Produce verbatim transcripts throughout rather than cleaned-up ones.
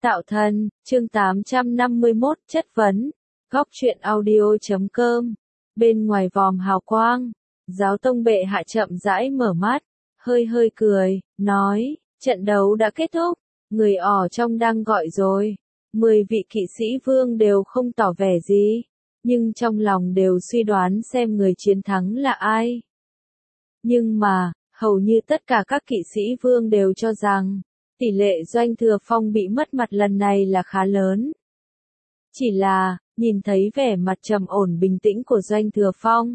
Tạo thần, chương tám trăm năm mươi mốt, chất vấn. Góc truyện audio chấm com. Bên ngoài vòm hào quang, Giáo tông bệ hạ chậm rãi mở mắt, hơi hơi cười, nói, trận đấu đã kết thúc, người ỏ trong đang gọi rồi. Mười vị kỵ sĩ vương đều không tỏ vẻ gì, nhưng trong lòng đều suy đoán xem người chiến thắng là ai. Nhưng mà, hầu như tất cả các kỵ sĩ vương đều cho rằng, tỷ lệ Doanh Thừa Phong bị mất mặt lần này là khá lớn. Chỉ là, nhìn thấy vẻ mặt trầm ổn bình tĩnh của Doanh Thừa Phong,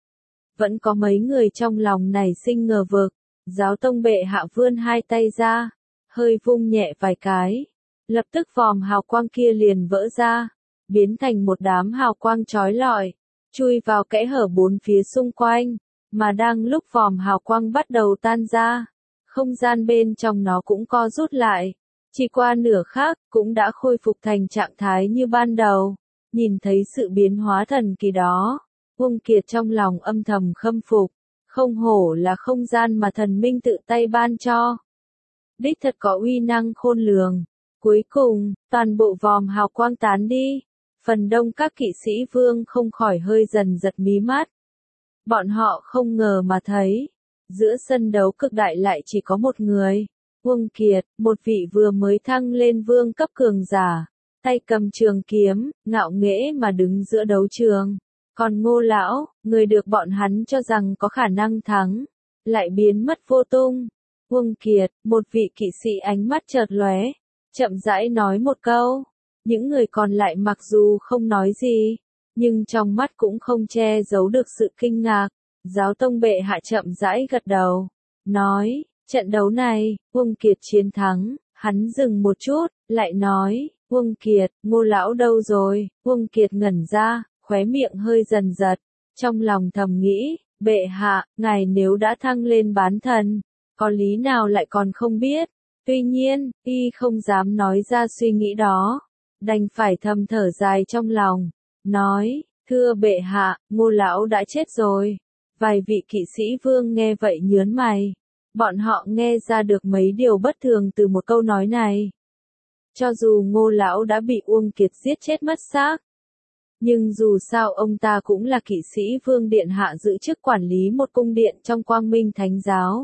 vẫn có mấy người trong lòng nảy sinh ngờ vực. Giáo tông bệ hạ vươn hai tay ra, hơi vung nhẹ vài cái, lập tức vòm hào quang kia liền vỡ ra, biến thành một đám hào quang chói lọi, chui vào kẽ hở bốn phía xung quanh, mà đang lúc vòm hào quang bắt đầu tan ra, không gian bên trong nó cũng co rút lại, chỉ qua nửa khắc cũng đã khôi phục thành trạng thái như ban đầu. Nhìn thấy sự biến hóa thần kỳ đó, Uông Kiệt trong lòng âm thầm khâm phục, không hổ là không gian mà thần minh tự tay ban cho. Đích thật có uy năng khôn lường. Cuối cùng, toàn bộ vòm hào quang tán đi, phần đông các kỵ sĩ vương không khỏi hơi dần giật mí mắt. Bọn họ không ngờ mà thấy, giữa sân đấu cực đại lại chỉ có một người, Uông Kiệt, một vị vừa mới thăng lên vương cấp cường giả, tay cầm trường kiếm, ngạo nghễ mà đứng giữa đấu trường. Còn Ngô lão, người được bọn hắn cho rằng có khả năng thắng, lại biến mất vô tung. Uông Kiệt, một vị kỵ sĩ ánh mắt chợt lóe, chậm rãi nói một câu. Những người còn lại mặc dù không nói gì, nhưng trong mắt cũng không che giấu được sự kinh ngạc. Giáo tông bệ hạ chậm rãi gật đầu, nói, trận đấu này, Uông Kiệt chiến thắng. Hắn dừng một chút, lại nói, Uông Kiệt, Ngô lão đâu rồi? Uông Kiệt ngẩn ra, khóe miệng hơi dần giật, trong lòng thầm nghĩ, bệ hạ, ngài nếu đã thăng lên bán thần, có lý nào lại còn không biết? Tuy nhiên, y không dám nói ra suy nghĩ đó, đành phải thầm thở dài trong lòng, nói, thưa bệ hạ, Ngô lão đã chết rồi. Vài vị kỵ sĩ vương nghe vậy nhớn mày, bọn họ nghe ra được mấy điều bất thường từ một câu nói này. Cho dù Ngô lão đã bị Uông Kiệt giết chết mất xác, nhưng dù sao ông ta cũng là kỵ sĩ vương điện hạ giữ chức quản lý một cung điện trong Quang Minh Thánh giáo.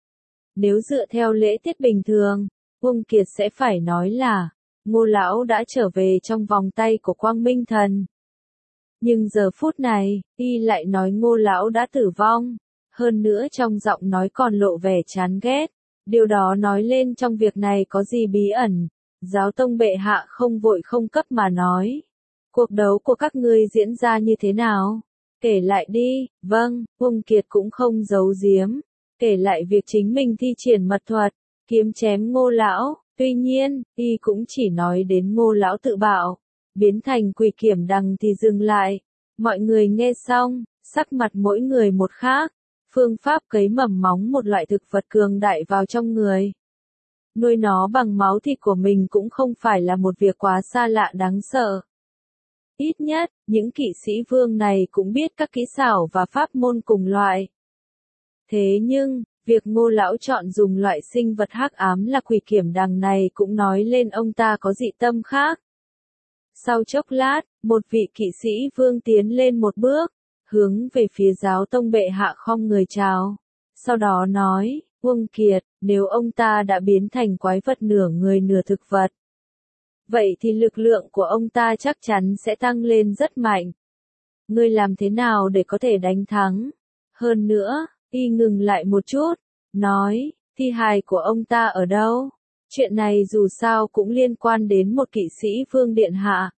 Nếu dựa theo lễ tiết bình thường, Uông Kiệt sẽ phải nói là, Ngô lão đã trở về trong vòng tay của Quang Minh Thần. Nhưng giờ phút này, y lại nói Ngô lão đã tử vong, hơn nữa trong giọng nói còn lộ vẻ chán ghét. Điều đó nói lên trong việc này có gì bí ẩn. Giáo tông bệ hạ không vội không cấp mà nói, cuộc đấu của các ngươi diễn ra như thế nào? Kể lại đi. Vâng, Uông Kiệt cũng không giấu giếm, kể lại việc chính mình thi triển mật thuật, kiếm chém Ngô lão. Tuy nhiên, y cũng chỉ nói đến Ngô lão tự bạo, biến thành quỷ kiểm đằng thì dừng lại. Mọi người nghe xong, sắc mặt mỗi người một khác. Phương pháp cấy mầm móng một loại thực vật cường đại vào trong người, nuôi nó bằng máu thịt của mình cũng không phải là một việc quá xa lạ đáng sợ. Ít nhất, những kỵ sĩ vương này cũng biết các kỹ xảo và pháp môn cùng loại. Thế nhưng, việc Ngô lão chọn dùng loại sinh vật hắc ám là quỷ kiểm đằng này cũng nói lên ông ta có dị tâm khác. Sau chốc lát, một vị kỵ sĩ vương tiến lên một bước, hướng về phía giáo tông bệ hạ khom người chào. Sau đó nói, Uông Kiệt, nếu ông ta đã biến thành quái vật nửa người nửa thực vật, vậy thì lực lượng của ông ta chắc chắn sẽ tăng lên rất mạnh. Ngươi làm thế nào để có thể đánh thắng? Hơn nữa, y ngừng lại một chút, nói, thi hài của ông ta ở đâu? Chuyện này dù sao cũng liên quan đến một kỵ sĩ vương điện hạ.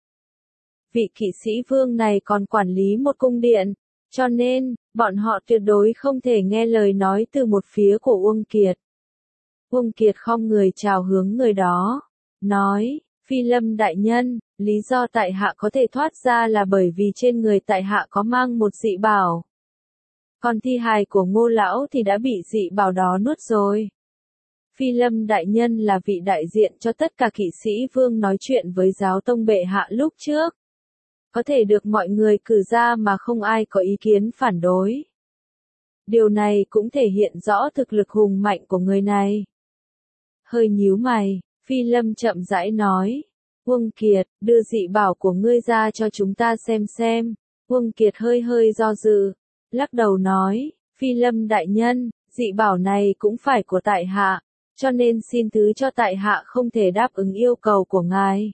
Vị kỵ sĩ vương này còn quản lý một cung điện, cho nên, bọn họ tuyệt đối không thể nghe lời nói từ một phía của Uông Kiệt. Uông Kiệt khom người chào hướng người đó, nói, Phi Lâm đại nhân, lý do tại hạ có thể thoát ra là bởi vì trên người tại hạ có mang một dị bảo. Còn thi hài của Ngô lão thì đã bị dị bảo đó nuốt rồi. Phi Lâm đại nhân là vị đại diện cho tất cả kỵ sĩ vương nói chuyện với giáo tông bệ hạ lúc trước. Có thể được mọi người cử ra mà không ai có ý kiến phản đối. Điều này cũng thể hiện rõ thực lực hùng mạnh của người này. Hơi nhíu mày, Phi Lâm chậm rãi nói. Uông Kiệt, đưa dị bảo của ngươi ra cho chúng ta xem xem. Uông Kiệt hơi hơi do dự, lắc đầu nói, Phi Lâm đại nhân, dị bảo này cũng phải của tại hạ, cho nên xin thứ cho tại hạ không thể đáp ứng yêu cầu của ngài.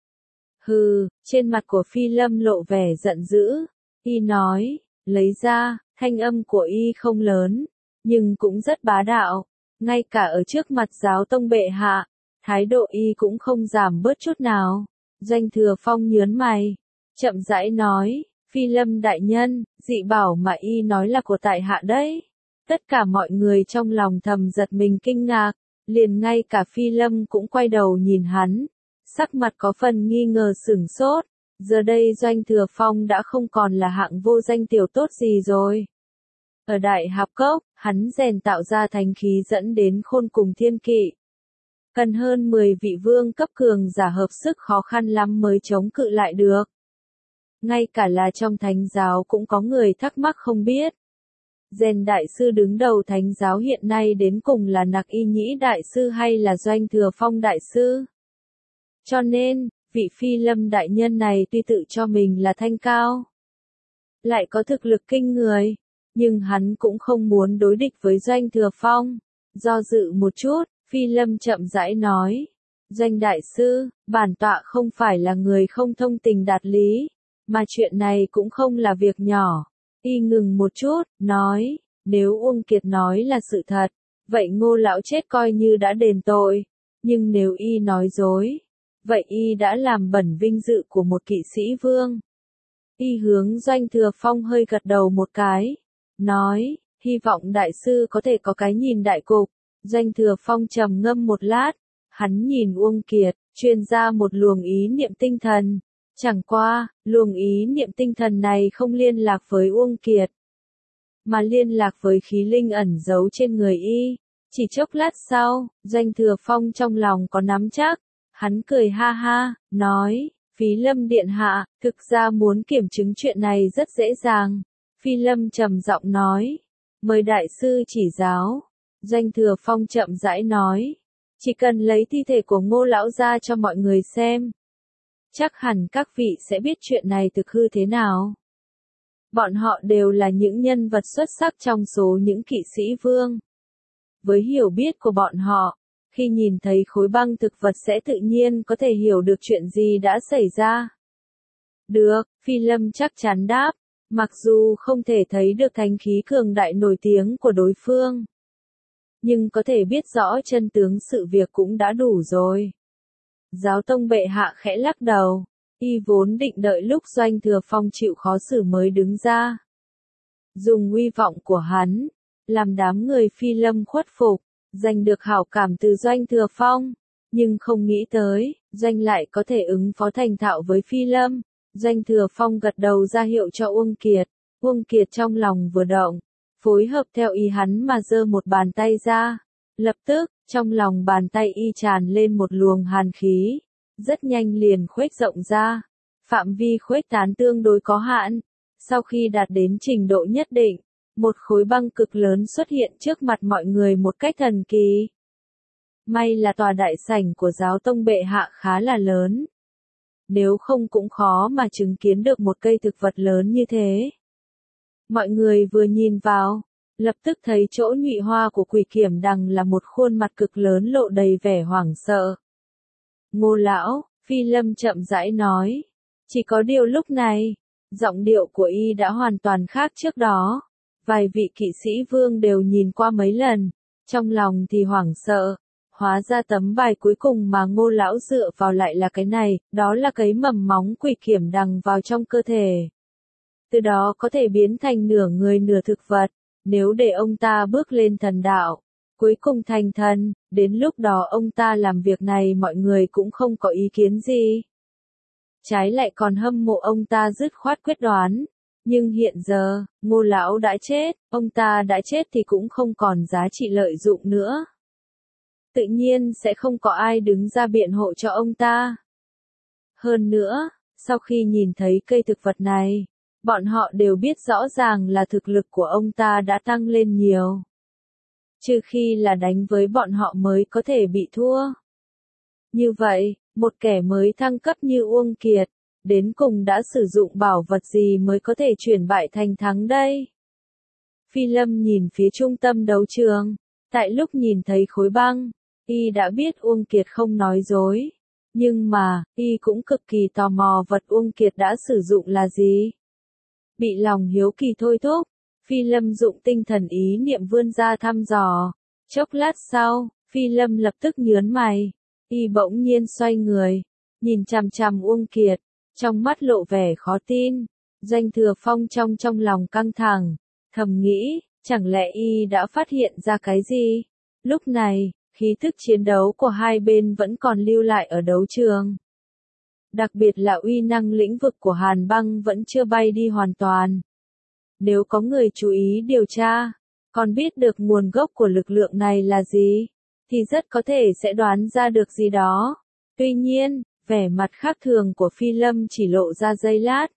Hừ, trên mặt của Phi Lâm lộ vẻ giận dữ, y nói, lấy ra, thanh âm của y không lớn, nhưng cũng rất bá đạo, ngay cả ở trước mặt giáo tông bệ hạ, thái độ y cũng không giảm bớt chút nào. Doanh Thừa Phong nhướng mày, chậm rãi nói, Phi Lâm đại nhân, dị bảo mà y nói là của tại hạ đấy. Tất cả mọi người trong lòng thầm giật mình kinh ngạc, liền ngay cả Phi Lâm cũng quay đầu nhìn hắn, sắc mặt có phần nghi ngờ sửng sốt. Giờ đây Doanh Thừa Phong đã không còn là hạng vô danh tiểu tốt gì rồi. Ở Đại Hạp Cốc, hắn rèn tạo ra thánh khí dẫn đến khôn cùng thiên kỵ. Cần hơn mười vị vương cấp cường giả hợp sức khó khăn lắm mới chống cự lại được. Ngay cả là trong thánh giáo cũng có người thắc mắc không biết. Rèn đại sư đứng đầu thánh giáo hiện nay đến cùng là Nặc Y Nhĩ đại sư hay là Doanh Thừa Phong đại sư? Cho nên, vị Phi Lâm đại nhân này tuy tự cho mình là thanh cao, lại có thực lực kinh người, nhưng hắn cũng không muốn đối địch với Doanh Thừa Phong. Do dự một chút, Phi Lâm chậm rãi nói, Doanh đại sư, bản tọa không phải là người không thông tình đạt lý, mà chuyện này cũng không là việc nhỏ. Y ngừng một chút, nói, nếu Uông Kiệt nói là sự thật, vậy Ngô lão chết coi như đã đền tội, nhưng nếu y nói dối, vậy y đã làm bẩn vinh dự của một kỵ sĩ vương. Y hướng Doanh Thừa Phong hơi gật đầu một cái, nói, hy vọng đại sư có thể có cái nhìn đại cục. Doanh Thừa Phong trầm ngâm một lát, hắn nhìn Uông Kiệt, truyền ra một luồng ý niệm tinh thần. Chẳng qua, luồng ý niệm tinh thần này không liên lạc với Uông Kiệt, mà liên lạc với khí linh ẩn giấu trên người y. Chỉ chốc lát sau, Doanh Thừa Phong trong lòng có nắm chắc, hắn cười ha ha, nói, Phi Lâm điện hạ, thực ra muốn kiểm chứng chuyện này rất dễ dàng. Phi Lâm trầm giọng nói, mời đại sư chỉ giáo. Doanh Thừa Phong chậm rãi nói, chỉ cần lấy thi thể của Ngô lão ra cho mọi người xem, chắc hẳn các vị sẽ biết chuyện này thực hư thế nào. Bọn họ đều là những nhân vật xuất sắc trong số những kỵ sĩ vương. Với hiểu biết của bọn họ, khi nhìn thấy khối băng thực vật sẽ tự nhiên có thể hiểu được chuyện gì đã xảy ra. Được, Phi Lâm chắc chắn đáp, mặc dù không thể thấy được thánh khí cường đại nổi tiếng của đối phương, nhưng có thể biết rõ chân tướng sự việc cũng đã đủ rồi. Giáo tông bệ hạ khẽ lắc đầu, y vốn định đợi lúc Doanh Thừa Phong chịu khó xử mới đứng ra. Dùng uy vọng của hắn, làm đám người Phi Lâm khuất phục, giành được hảo cảm từ Doanh Thừa Phong, nhưng không nghĩ tới, Doanh lại có thể ứng phó thành thạo với Phi Lâm. Doanh Thừa Phong gật đầu ra hiệu cho Uông Kiệt, Uông Kiệt trong lòng vừa động, phối hợp theo ý hắn mà giơ một bàn tay ra. Lập tức, trong lòng bàn tay y tràn lên một luồng hàn khí, rất nhanh liền khuếch rộng ra. Phạm vi khuếch tán tương đối có hạn. Sau khi đạt đến trình độ nhất định, một khối băng cực lớn xuất hiện trước mặt mọi người một cách thần kỳ. May là tòa đại sảnh của giáo tông bệ hạ khá là lớn. Nếu không cũng khó mà chứng kiến được một cây thực vật lớn như thế. Mọi người vừa nhìn vào, lập tức thấy chỗ nhụy hoa của Quỷ Kiểm Đằng là một khuôn mặt cực lớn lộ đầy vẻ hoảng sợ. Ngô lão, Phi Lâm chậm rãi nói. Chỉ có điều lúc này, giọng điệu của y đã hoàn toàn khác trước đó. Vài vị kỵ sĩ vương đều nhìn qua mấy lần, trong lòng thì hoảng sợ. Hóa ra tấm bài cuối cùng mà Ngô lão dựa vào lại là cái này, đó là cấy mầm móng Quỷ Kiểm Đằng vào trong cơ thể. Từ đó có thể biến thành nửa người nửa thực vật. Nếu để ông ta bước lên thần đạo, cuối cùng thành thần, đến lúc đó ông ta làm việc này mọi người cũng không có ý kiến gì. Trái lại còn hâm mộ ông ta dứt khoát quyết đoán. Nhưng hiện giờ, Ngô lão đã chết, ông ta đã chết thì cũng không còn giá trị lợi dụng nữa. Tự nhiên sẽ không có ai đứng ra biện hộ cho ông ta. Hơn nữa, sau khi nhìn thấy cây thực vật này, bọn họ đều biết rõ ràng là thực lực của ông ta đã tăng lên nhiều. Trừ khi là đánh với bọn họ mới có thể bị thua. Như vậy, một kẻ mới thăng cấp như Uông Kiệt, đến cùng đã sử dụng bảo vật gì mới có thể chuyển bại thành thắng đây? Phi Lâm nhìn phía trung tâm đấu trường, tại lúc nhìn thấy khối băng, y đã biết Uông Kiệt không nói dối. Nhưng mà, y cũng cực kỳ tò mò vật Uông Kiệt đã sử dụng là gì. Bị lòng hiếu kỳ thôi thúc, Phi Lâm dụng tinh thần ý niệm vươn ra thăm dò. Chốc lát sau, Phi Lâm lập tức nhớn mày, y bỗng nhiên xoay người, nhìn chằm chằm Uông Kiệt, trong mắt lộ vẻ khó tin. Doanh Thừa Phong trong trong lòng căng thẳng, thầm nghĩ, chẳng lẽ y đã phát hiện ra cái gì? Lúc này, khí thức chiến đấu của hai bên vẫn còn lưu lại ở đấu trường. Đặc biệt là uy năng lĩnh vực của Hàn Băng vẫn chưa bay đi hoàn toàn. Nếu có người chú ý điều tra, còn biết được nguồn gốc của lực lượng này là gì, thì rất có thể sẽ đoán ra được gì đó. Tuy nhiên, vẻ mặt khác thường của Phi Lâm chỉ lộ ra giây lát.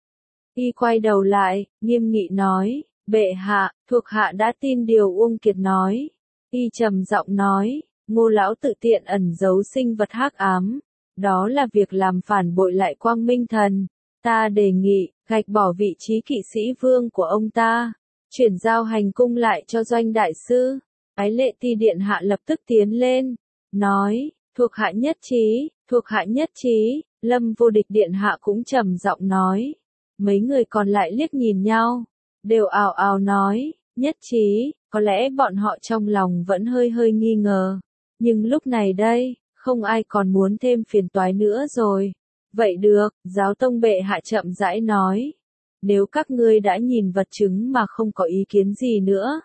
Y quay đầu lại, nghiêm nghị nói, bệ hạ, thuộc hạ đã tin điều Uông Kiệt nói. Y trầm giọng nói, Ngô lão tự tiện ẩn giấu sinh vật hắc ám, đó là việc làm phản bội lại Quang Minh Thần. Ta đề nghị, gạch bỏ vị trí kỵ sĩ vương của ông ta, chuyển giao hành cung lại cho Doanh đại sư. Ái Lệ Ti điện hạ lập tức tiến lên, nói, thuộc hạ nhất trí, thuộc hạ nhất trí. Lâm Vô Địch điện hạ cũng trầm giọng nói. Mấy người còn lại liếc nhìn nhau, đều ào ào nói, nhất trí. Có lẽ bọn họ trong lòng vẫn hơi hơi nghi ngờ, nhưng lúc này đây, không ai còn muốn thêm phiền toái nữa rồi. Vậy được, giáo tông bệ hạ chậm rãi nói. Nếu các ngươi đã nhìn vật chứng mà không có ý kiến gì nữa,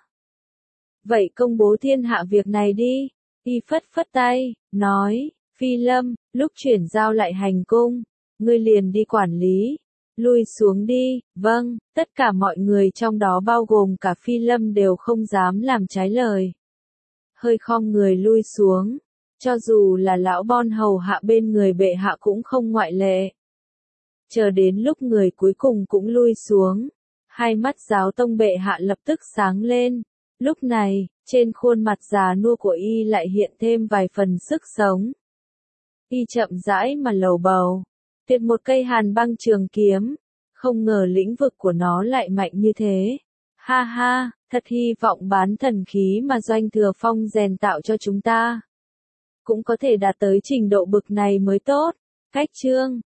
vậy công bố thiên hạ việc này đi. Y phất phất tay, nói, Phi Lâm, lúc chuyển giao lại hành cung, ngươi liền đi quản lý. Lui xuống đi, vâng, tất cả mọi người trong đó bao gồm cả Phi Lâm đều không dám làm trái lời. Hơi khom người lui xuống, cho dù là lão Bon hầu hạ bên người bệ hạ cũng không ngoại lệ. Chờ đến lúc người cuối cùng cũng lui xuống, hai mắt giáo tông bệ hạ lập tức sáng lên. Lúc này, trên khuôn mặt già nua của y lại hiện thêm vài phần sức sống. Y chậm rãi mà lầu bầu. Tuyệt một cây hàn băng trường kiếm, không ngờ lĩnh vực của nó lại mạnh như thế. Ha ha, thật hy vọng bán thần khí mà Doanh Thừa Phong rèn tạo cho chúng ta cũng có thể đạt tới trình độ bực này mới tốt. Cách chương